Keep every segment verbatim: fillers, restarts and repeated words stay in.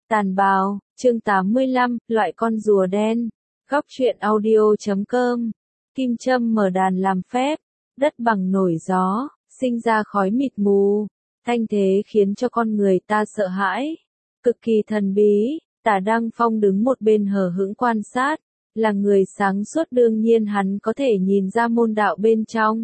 Tàn bào, chương tám mươi lăm, loại con rùa đen. Góc truyện audio chấm com. Kim châm mở đàn làm phép, đất bằng nổi gió, sinh ra khói mịt mù, thanh thế khiến cho con người ta sợ hãi. Cực kỳ thần bí, Tả Đăng Phong đứng một bên hờ hững quan sát, là người sáng suốt đương nhiên hắn có thể nhìn ra môn đạo bên trong.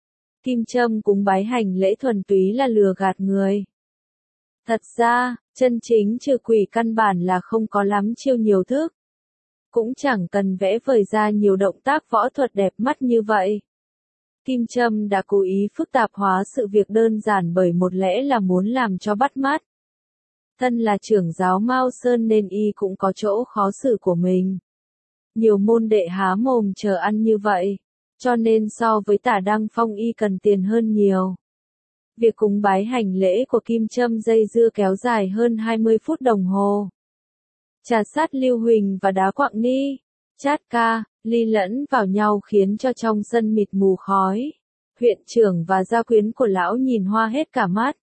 Kim châm cúng bái hành lễ thuần túy là lừa gạt người. Thật ra, chân chính trừ quỷ căn bản là không có lắm chiêu nhiều thức. Cũng chẳng cần vẽ vời ra nhiều động tác võ thuật đẹp mắt như vậy. Kim châm đã cố ý phức tạp hóa sự việc đơn giản bởi một lẽ là muốn làm cho bắt mắt. Thân là trưởng giáo Mao Sơn nên y cũng có chỗ khó xử của mình. Nhiều môn đệ há mồm chờ ăn như vậy, cho nên so với Tả Đăng Phong y cần tiền hơn nhiều. Việc cúng bái hành lễ của Kim châm dây dưa kéo dài hơn hai mươi phút đồng hồ. Trà sát lưu huỳnh và đá quặng ni, chát ca, ly lẫn vào nhau khiến cho trong sân mịt mù khói. Huyện trưởng và gia quyến của lão nhìn hoa hết cả mắt.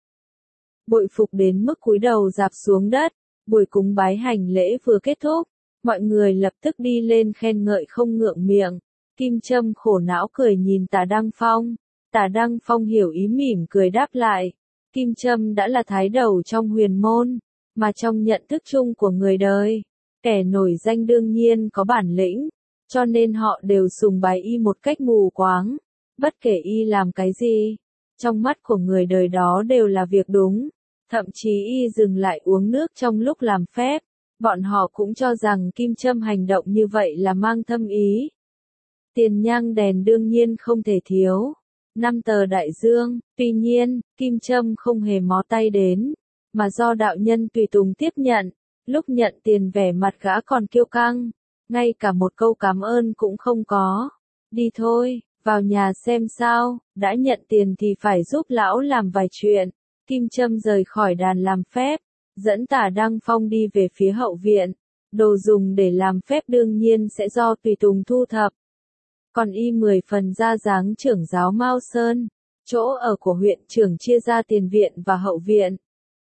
Bội phục đến mức cúi đầu rạp xuống đất. Buổi cúng bái hành lễ vừa kết thúc, mọi người lập tức đi lên khen ngợi không ngượng miệng. Kim châm khổ não cười nhìn Tả Đăng Phong. Tả Đăng Phong hiểu ý mỉm cười đáp lại. Kim châm đã là thái đầu trong huyền môn, mà trong nhận thức chung của người đời, kẻ nổi danh đương nhiên có bản lĩnh, cho nên họ đều sùng bái y một cách mù quáng. Bất kể y làm cái gì, trong mắt của người đời đó đều là việc đúng. Thậm chí y dừng lại uống nước trong lúc làm phép, bọn họ cũng cho rằng Kim châm hành động như vậy là mang thâm ý. Tiền nhang đèn đương nhiên không thể thiếu. Năm tờ đại dương, tuy nhiên, Kim châm không hề mó tay đến, mà do đạo nhân tùy tùng tiếp nhận. Lúc nhận tiền vẻ mặt gã còn kiêu căng, ngay cả một câu cảm ơn cũng không có. Đi thôi, vào nhà xem sao, đã nhận tiền thì phải giúp lão làm vài chuyện. Kim châm rời khỏi đàn làm phép, dẫn Tả Đăng Phong đi về phía hậu viện. Đồ dùng để làm phép đương nhiên sẽ do tùy tùng thu thập. Còn y mười phần ra dáng trưởng giáo Mao Sơn. Chỗ ở của huyện trưởng chia ra tiền viện và hậu viện.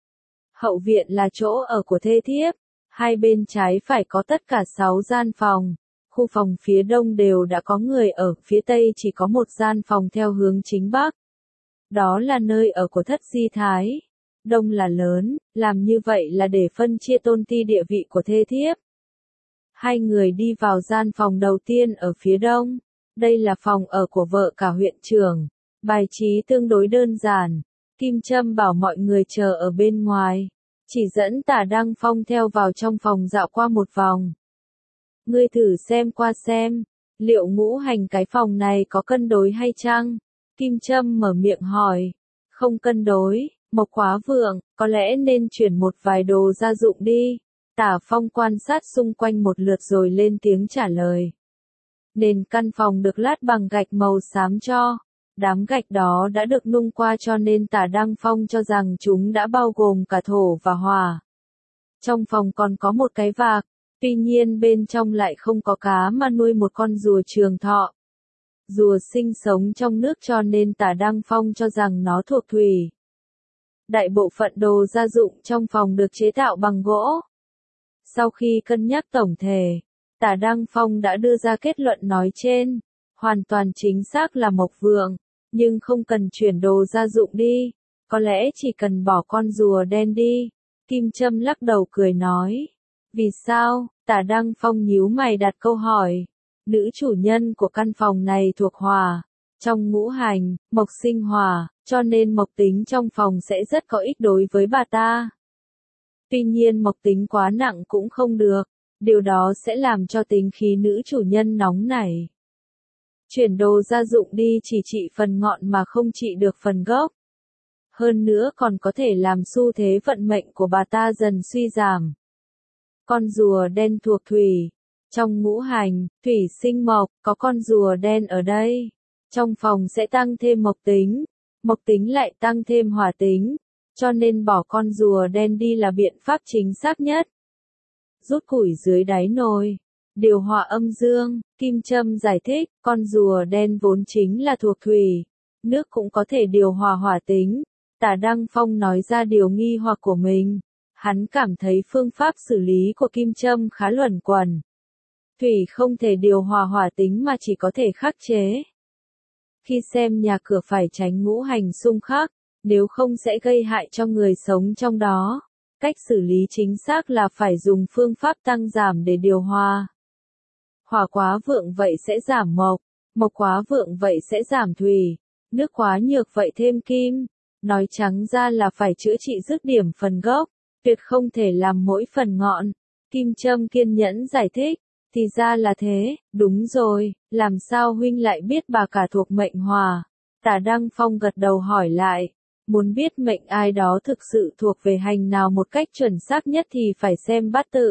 Hậu viện là chỗ ở của thê thiếp. Hai bên trái phải có tất cả sáu gian phòng. Khu phòng phía đông đều đã có người ở, phía tây chỉ có một gian phòng theo hướng chính bắc. Đó là nơi ở của thất di thái. Đông là lớn, làm như vậy là để phân chia tôn ti địa vị của thê thiếp. Hai người đi vào gian phòng đầu tiên ở phía đông. Đây là phòng ở của vợ cả huyện trưởng. Bài trí tương đối đơn giản. Kim châm bảo mọi người chờ ở bên ngoài. Chỉ dẫn Tả Đăng Phong theo vào trong phòng dạo qua một vòng. Ngươi thử xem qua xem, liệu ngũ hành cái phòng này có cân đối hay chăng? Kim châm mở miệng hỏi. Không cân đối, mộc quá vượng, có lẽ nên chuyển một vài đồ gia dụng đi. Tả Phong quan sát xung quanh một lượt rồi lên tiếng trả lời. Nền căn phòng được lát bằng gạch màu xám cho. Đám gạch đó đã được nung qua cho nên Tả Đăng Phong cho rằng chúng đã bao gồm cả thổ và hỏa. Trong phòng còn có một cái vạc, tuy nhiên bên trong lại không có cá mà nuôi một con rùa trường thọ. Rùa sinh sống trong nước cho nên Tả Đăng Phong cho rằng nó thuộc thủy. Đại bộ phận đồ gia dụng trong phòng được chế tạo bằng gỗ. Sau khi cân nhắc tổng thể, Tả Đăng Phong đã đưa ra kết luận nói trên. Hoàn toàn chính xác là mộc vượng, nhưng không cần chuyển đồ gia dụng đi, có lẽ chỉ cần bỏ con rùa đen đi. Kim châm lắc đầu cười nói. Vì sao? Tả Đăng Phong nhíu mày đặt câu hỏi. Nữ chủ nhân của căn phòng này thuộc hỏa. Trong ngũ hành, mộc sinh hỏa, cho nên mộc tính trong phòng sẽ rất có ích đối với bà ta. Tuy nhiên mộc tính quá nặng cũng không được, điều đó sẽ làm cho tính khí nữ chủ nhân nóng nảy. Chuyển đồ gia dụng đi chỉ trị phần ngọn mà không trị được phần gốc. Hơn nữa còn có thể làm xu thế vận mệnh của bà ta dần suy giảm. Con rùa đen thuộc thủy. Trong ngũ hành, thủy sinh mộc, có con rùa đen ở đây. Trong phòng sẽ tăng thêm mộc tính. Mộc tính lại tăng thêm hỏa tính. Cho nên bỏ con rùa đen đi là biện pháp chính xác nhất. Rút củi dưới đáy nồi. Điều hòa âm dương, Kim châm giải thích, con rùa đen vốn chính là thuộc thủy. Nước cũng có thể điều hòa hỏa tính. Tả Đăng Phong nói ra điều nghi hoặc của mình. Hắn cảm thấy phương pháp xử lý của kim châm khá luẩn quẩn. Thủy không thể điều hòa hỏa tính mà chỉ có thể khắc chế. Khi xem nhà cửa phải tránh ngũ hành xung khắc, nếu không sẽ gây hại cho người sống trong đó. Cách xử lý chính xác là phải dùng phương pháp tăng giảm để điều hòa. Hỏa quá vượng vậy sẽ giảm mộc, mộc quá vượng vậy sẽ giảm thủy, nước quá nhược vậy thêm kim. Nói trắng ra là phải chữa trị dứt điểm phần gốc, tuyệt không thể làm mỗi phần ngọn. Kim châm kiên nhẫn giải thích, thì ra là thế, đúng rồi, làm sao huynh lại biết bà cả thuộc mệnh hỏa? Tả Đăng Phong gật đầu hỏi lại, muốn biết mệnh ai đó thực sự thuộc về hành nào một cách chuẩn xác nhất thì phải xem bát tự.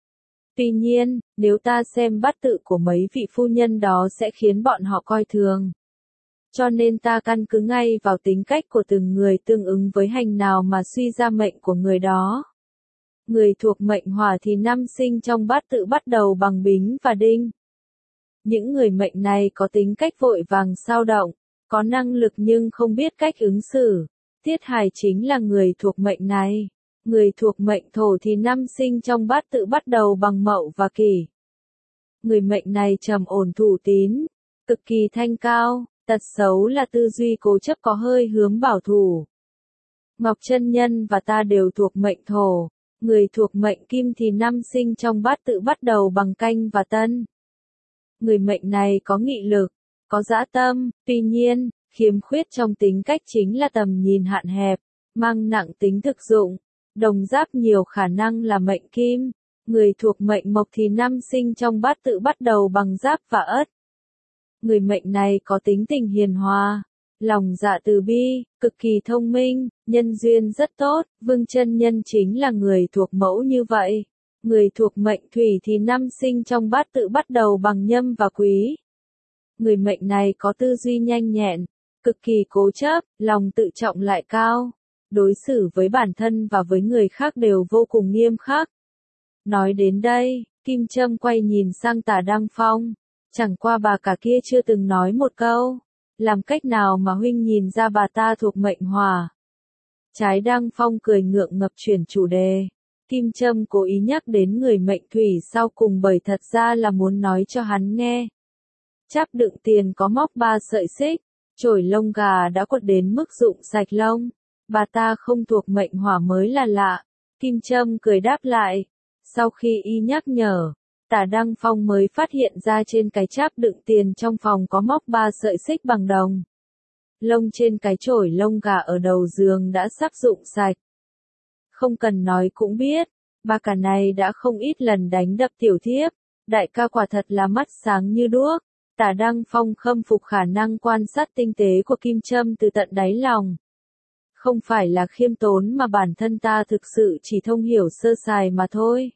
Tuy nhiên, nếu ta xem bát tự của mấy vị phu nhân đó sẽ khiến bọn họ coi thường. Cho nên ta căn cứ ngay vào tính cách của từng người tương ứng với hành nào mà suy ra mệnh của người đó. Người thuộc mệnh hỏa thì năm sinh trong bát tự bắt đầu bằng bính và đinh. Những người mệnh này có tính cách vội vàng xao động, có năng lực nhưng không biết cách ứng xử. Tiết Hải chính là người thuộc mệnh này. Người thuộc mệnh thổ thì năm sinh trong bát tự bắt đầu bằng mậu và kỷ. Người mệnh này trầm ổn thủ tín, cực kỳ thanh cao, tật xấu là tư duy cố chấp có hơi hướng bảo thủ. Ngọc Chân Nhân và ta đều thuộc mệnh thổ. Người thuộc mệnh kim thì năm sinh trong bát tự bắt đầu bằng canh và tân. Người mệnh này có nghị lực, có dã tâm, tuy nhiên, khiếm khuyết trong tính cách chính là tầm nhìn hạn hẹp, mang nặng tính thực dụng. Đồng giáp nhiều khả năng là mệnh kim. Người thuộc mệnh mộc thì năm sinh trong bát tự bắt đầu bằng giáp và ất. Người mệnh này có tính tình hiền hòa, lòng dạ từ bi, cực kỳ thông minh, nhân duyên rất tốt. Vương Chân Nhân chính là người thuộc mẫu như vậy. Người thuộc mệnh thủy thì năm sinh trong bát tự bắt đầu bằng nhâm và quý. Người mệnh này có tư duy nhanh nhẹn, cực kỳ cố chấp, lòng tự trọng lại cao. Đối xử với bản thân và với người khác đều vô cùng nghiêm khắc. Nói đến đây, Kim Trâm quay nhìn sang Tả Đăng Phong. Chẳng qua bà cả kia chưa từng nói một câu. Làm cách nào mà huynh nhìn ra bà ta thuộc mệnh hỏa? Trái Đăng Phong cười ngượng ngập chuyển chủ đề. Kim Trâm cố ý nhắc đến người mệnh thủy sau cùng bởi thật ra là muốn nói cho hắn nghe. Cháp đựng tiền có móc ba sợi xích, chổi lông gà đã quật đến mức rụng sạch lông. Bà ta không thuộc mệnh hỏa mới là lạ. Kim Trâm cười đáp lại. Sau khi y nhắc nhở, Tả Đăng Phong mới phát hiện ra trên cái cháp đựng tiền trong phòng có móc ba sợi xích bằng đồng. Lông trên cái chổi lông gà ở đầu giường đã sắp rụng sạch. Không cần nói cũng biết, bà cả này đã không ít lần đánh đập tiểu thiếp. Đại ca quả thật là mắt sáng như đuốc. Tả Đăng Phong khâm phục khả năng quan sát tinh tế của Kim Trâm từ tận đáy lòng. Không phải là khiêm tốn mà bản thân ta thực sự chỉ thông hiểu sơ sài mà thôi.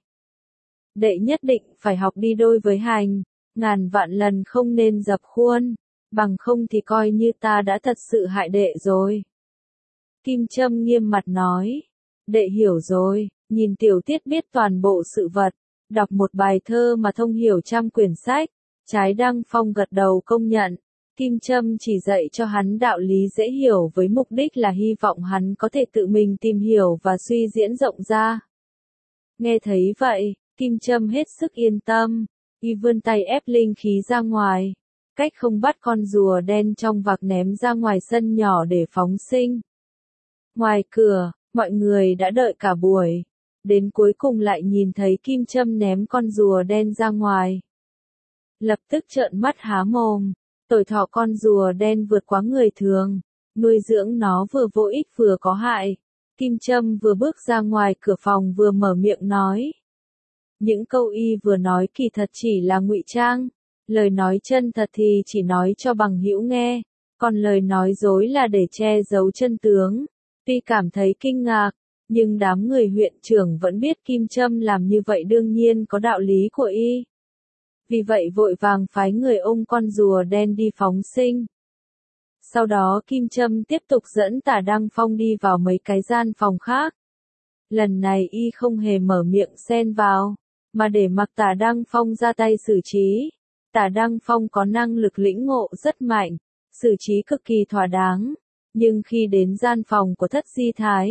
Đệ nhất định phải học đi đôi với hành, ngàn vạn lần không nên dập khuôn, bằng không thì coi như ta đã thật sự hại đệ rồi. Kim Trâm nghiêm mặt nói, đệ hiểu rồi, nhìn tiểu tiết biết toàn bộ sự vật, đọc một bài thơ mà thông hiểu trăm quyển sách. Trái Đăng Phong gật đầu công nhận. Kim Trâm chỉ dạy cho hắn đạo lý dễ hiểu với mục đích là hy vọng hắn có thể tự mình tìm hiểu và suy diễn rộng ra. Nghe thấy vậy, Kim Trâm hết sức yên tâm, y vươn tay ép linh khí ra ngoài, cách không bắt con rùa đen trong vạc ném ra ngoài sân nhỏ để phóng sinh. Ngoài cửa, mọi người đã đợi cả buổi, đến cuối cùng lại nhìn thấy Kim Trâm ném con rùa đen ra ngoài. Lập tức trợn mắt há mồm. Tuổi thọ con rùa đen vượt quá người thường, nuôi dưỡng nó vừa vô ích vừa có hại. Kim Trâm vừa bước ra ngoài cửa phòng vừa mở miệng nói. Những câu y vừa nói kỳ thật chỉ là ngụy trang, lời nói chân thật thì chỉ nói cho bằng hữu nghe, còn lời nói dối là để che giấu chân tướng. Tuy cảm thấy kinh ngạc, nhưng đám người huyện trưởng vẫn biết Kim Trâm làm như vậy đương nhiên có đạo lý của y. Vì vậy vội vàng phái người ôm con rùa đen đi phóng sinh. Sau đó Kim Trâm tiếp tục dẫn Tả Đăng Phong đi vào mấy cái gian phòng khác. Lần này y không hề mở miệng xen vào, mà để mặc Tả Đăng Phong ra tay xử trí. Tả Đăng Phong có năng lực lĩnh ngộ rất mạnh, xử trí cực kỳ thỏa đáng. Nhưng khi đến gian phòng của Thất Di Thái,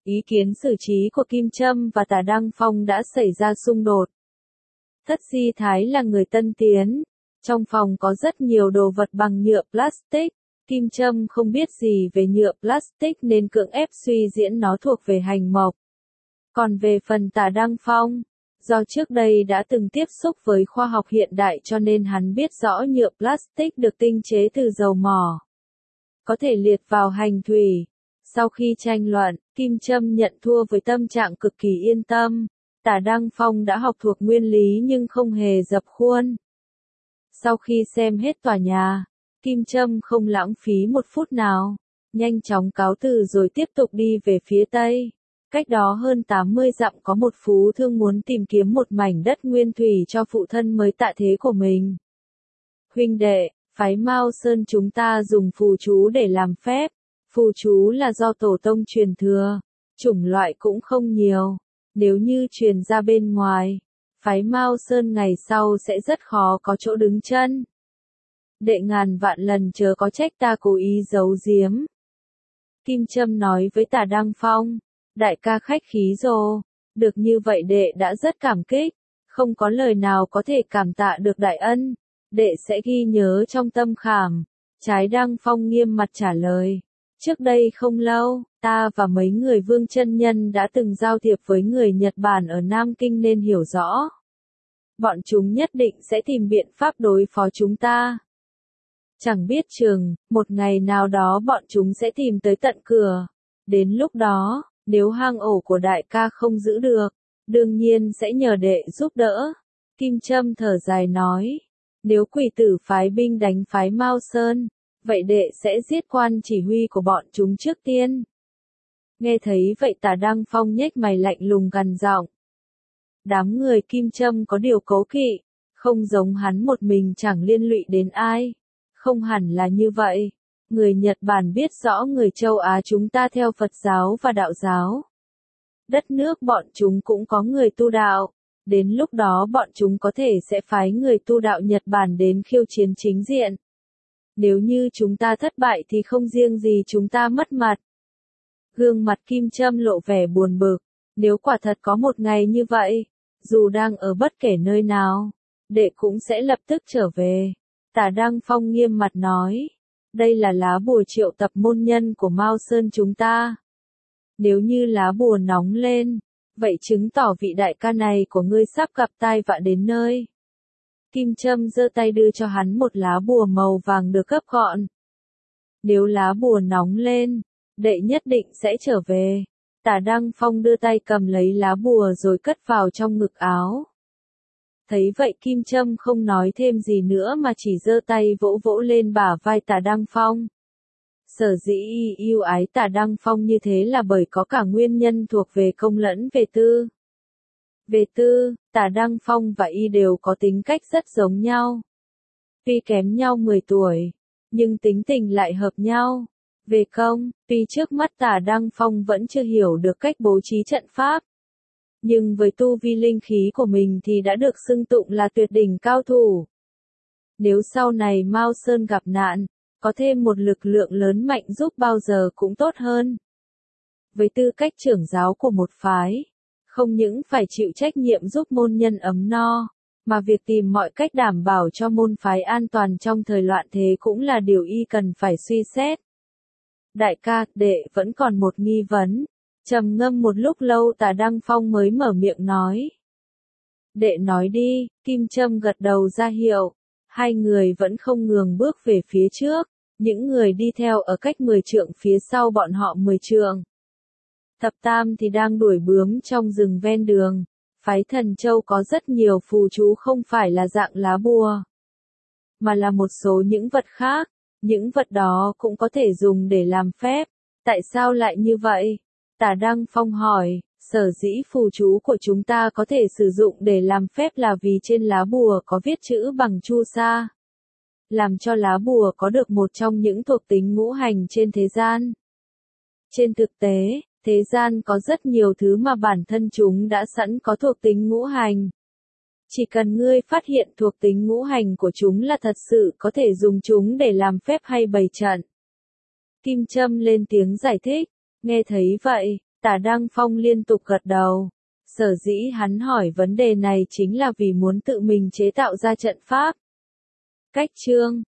Ý kiến xử trí của Kim Trâm và Tả Đăng Phong đã xảy ra xung đột. Thất Di Thái là người tân tiến. Trong phòng có rất nhiều đồ vật bằng nhựa plastic. Kim Trâm không biết gì về nhựa plastic nên cưỡng ép suy diễn nó thuộc về hành mộc. Còn về phần Tả Đăng Phong, do trước đây đã từng tiếp xúc với khoa học hiện đại cho nên hắn biết rõ nhựa plastic được tinh chế từ dầu mỏ, có thể liệt vào hành thủy. Sau khi tranh luận, Kim Trâm nhận thua với tâm trạng cực kỳ yên tâm. Tả Đăng Phong đã học thuộc nguyên lý nhưng không hề dập khuôn. Sau khi xem hết tòa nhà, Kim Trâm không lãng phí một phút nào, nhanh chóng cáo từ rồi tiếp tục đi về phía tây. Cách đó hơn tám mươi dặm có một phú thương muốn tìm kiếm một mảnh đất nguyên thủy cho phụ thân mới tạ thế của mình. Huynh đệ, phái Mao Sơn chúng ta dùng phù chú để làm phép. Phù chú là do tổ tông truyền thừa, chủng loại cũng không nhiều. Nếu như truyền ra bên ngoài, phái Mao Sơn ngày sau sẽ rất khó có chỗ đứng chân. Đệ ngàn vạn lần chớ có trách ta cố ý giấu giếm. Kim Trâm nói với Tả Đăng Phong, đại ca khách khí rồ, được như vậy đệ đã rất cảm kích, không có lời nào có thể cảm tạ được đại ân, đệ sẽ ghi nhớ trong tâm khảm. Trái Đăng Phong nghiêm mặt trả lời, trước đây không lâu, ta và mấy người Vương chân nhân đã từng giao thiệp với người Nhật Bản ở Nam Kinh nên hiểu rõ. Bọn chúng nhất định sẽ tìm biện pháp đối phó chúng ta. Chẳng biết chừng, một ngày nào đó bọn chúng sẽ tìm tới tận cửa. Đến lúc đó, nếu hang ổ của đại ca không giữ được, đương nhiên sẽ nhờ đệ giúp đỡ. Kim Trâm thở dài nói, nếu quỷ tử phái binh đánh phái Mao Sơn, vậy đệ sẽ giết quan chỉ huy của bọn chúng trước tiên. Nghe thấy vậy Tả Đăng Phong nhếch mày lạnh lùng gằn giọng. Đám người Kim Trâm có điều cố kỵ, không giống hắn một mình chẳng liên lụy đến ai. Không hẳn là như vậy. Người Nhật Bản biết rõ người châu Á chúng ta theo Phật giáo và đạo giáo. Đất nước bọn chúng cũng có người tu đạo. Đến lúc đó bọn chúng có thể sẽ phái người tu đạo Nhật Bản đến khiêu chiến chính diện. Nếu như chúng ta thất bại thì không riêng gì chúng ta mất mặt. Gương mặt Kim Trâm lộ vẻ buồn bực. Nếu quả thật có một ngày như vậy, dù đang ở bất kể nơi nào, đệ cũng sẽ lập tức trở về. Tả Đăng Phong nghiêm mặt nói, đây là lá bùa triệu tập môn nhân của Mao Sơn chúng ta. Nếu như lá bùa nóng lên, vậy chứng tỏ vị đại ca này của ngươi sắp gặp tai vạ đến nơi. Kim Trâm giơ tay đưa cho hắn một lá bùa màu vàng được gấp gọn. Nếu lá bùa nóng lên, đệ nhất định sẽ trở về. Tả Đăng Phong đưa tay cầm lấy lá bùa rồi cất vào trong ngực áo. Thấy vậy Kim Trâm không nói thêm gì nữa mà chỉ giơ tay vỗ vỗ lên bả vai Tả Đăng Phong. Sở dĩ yêu ái Tả Đăng Phong như thế là bởi có cả nguyên nhân thuộc về công lẫn về tư. Về tư, Tả Đăng Phong và y đều có tính cách rất giống nhau. Tuy kém nhau mười tuổi, nhưng tính tình lại hợp nhau. Về công, tuy trước mắt Tả Đăng Phong vẫn chưa hiểu được cách bố trí trận pháp. Nhưng với tu vi linh khí của mình thì đã được xưng tụng là tuyệt đỉnh cao thủ. Nếu sau này Mao Sơn gặp nạn, có thêm một lực lượng lớn mạnh giúp bao giờ cũng tốt hơn. Với tư cách trưởng giáo của một phái, không những phải chịu trách nhiệm giúp môn nhân ấm no, mà việc tìm mọi cách đảm bảo cho môn phái an toàn trong thời loạn thế cũng là điều y cần phải suy xét. Đại ca, đệ vẫn còn một nghi vấn. Trầm ngâm một lúc lâu Tả Đăng Phong mới mở miệng nói. Đệ nói đi, Kim Trâm gật đầu ra hiệu. Hai người vẫn không ngừng bước về phía trước, những người đi theo ở cách mười trượng phía sau bọn họ mười trượng. Thập Tam thì đang đuổi bướm trong rừng ven đường. Phái Thần Châu có rất nhiều phù chú không phải là dạng lá bùa, mà là một số những vật khác. Những vật đó cũng có thể dùng để làm phép. Tại sao lại như vậy? Tả Đăng Phong hỏi, sở dĩ phù chú của chúng ta có thể sử dụng để làm phép là vì trên lá bùa có viết chữ bằng chu sa. Làm cho lá bùa có được một trong những thuộc tính ngũ hành trên thế gian. Trên thực tế, thế gian có rất nhiều thứ mà bản thân chúng đã sẵn có thuộc tính ngũ hành. Chỉ cần ngươi phát hiện thuộc tính ngũ hành của chúng là thật sự có thể dùng chúng để làm phép hay bày trận. Kim Trâm lên tiếng giải thích, nghe thấy vậy, Tả Đăng Phong liên tục gật đầu. Sở dĩ hắn hỏi vấn đề này chính là vì muốn tự mình chế tạo ra trận pháp. Cách chương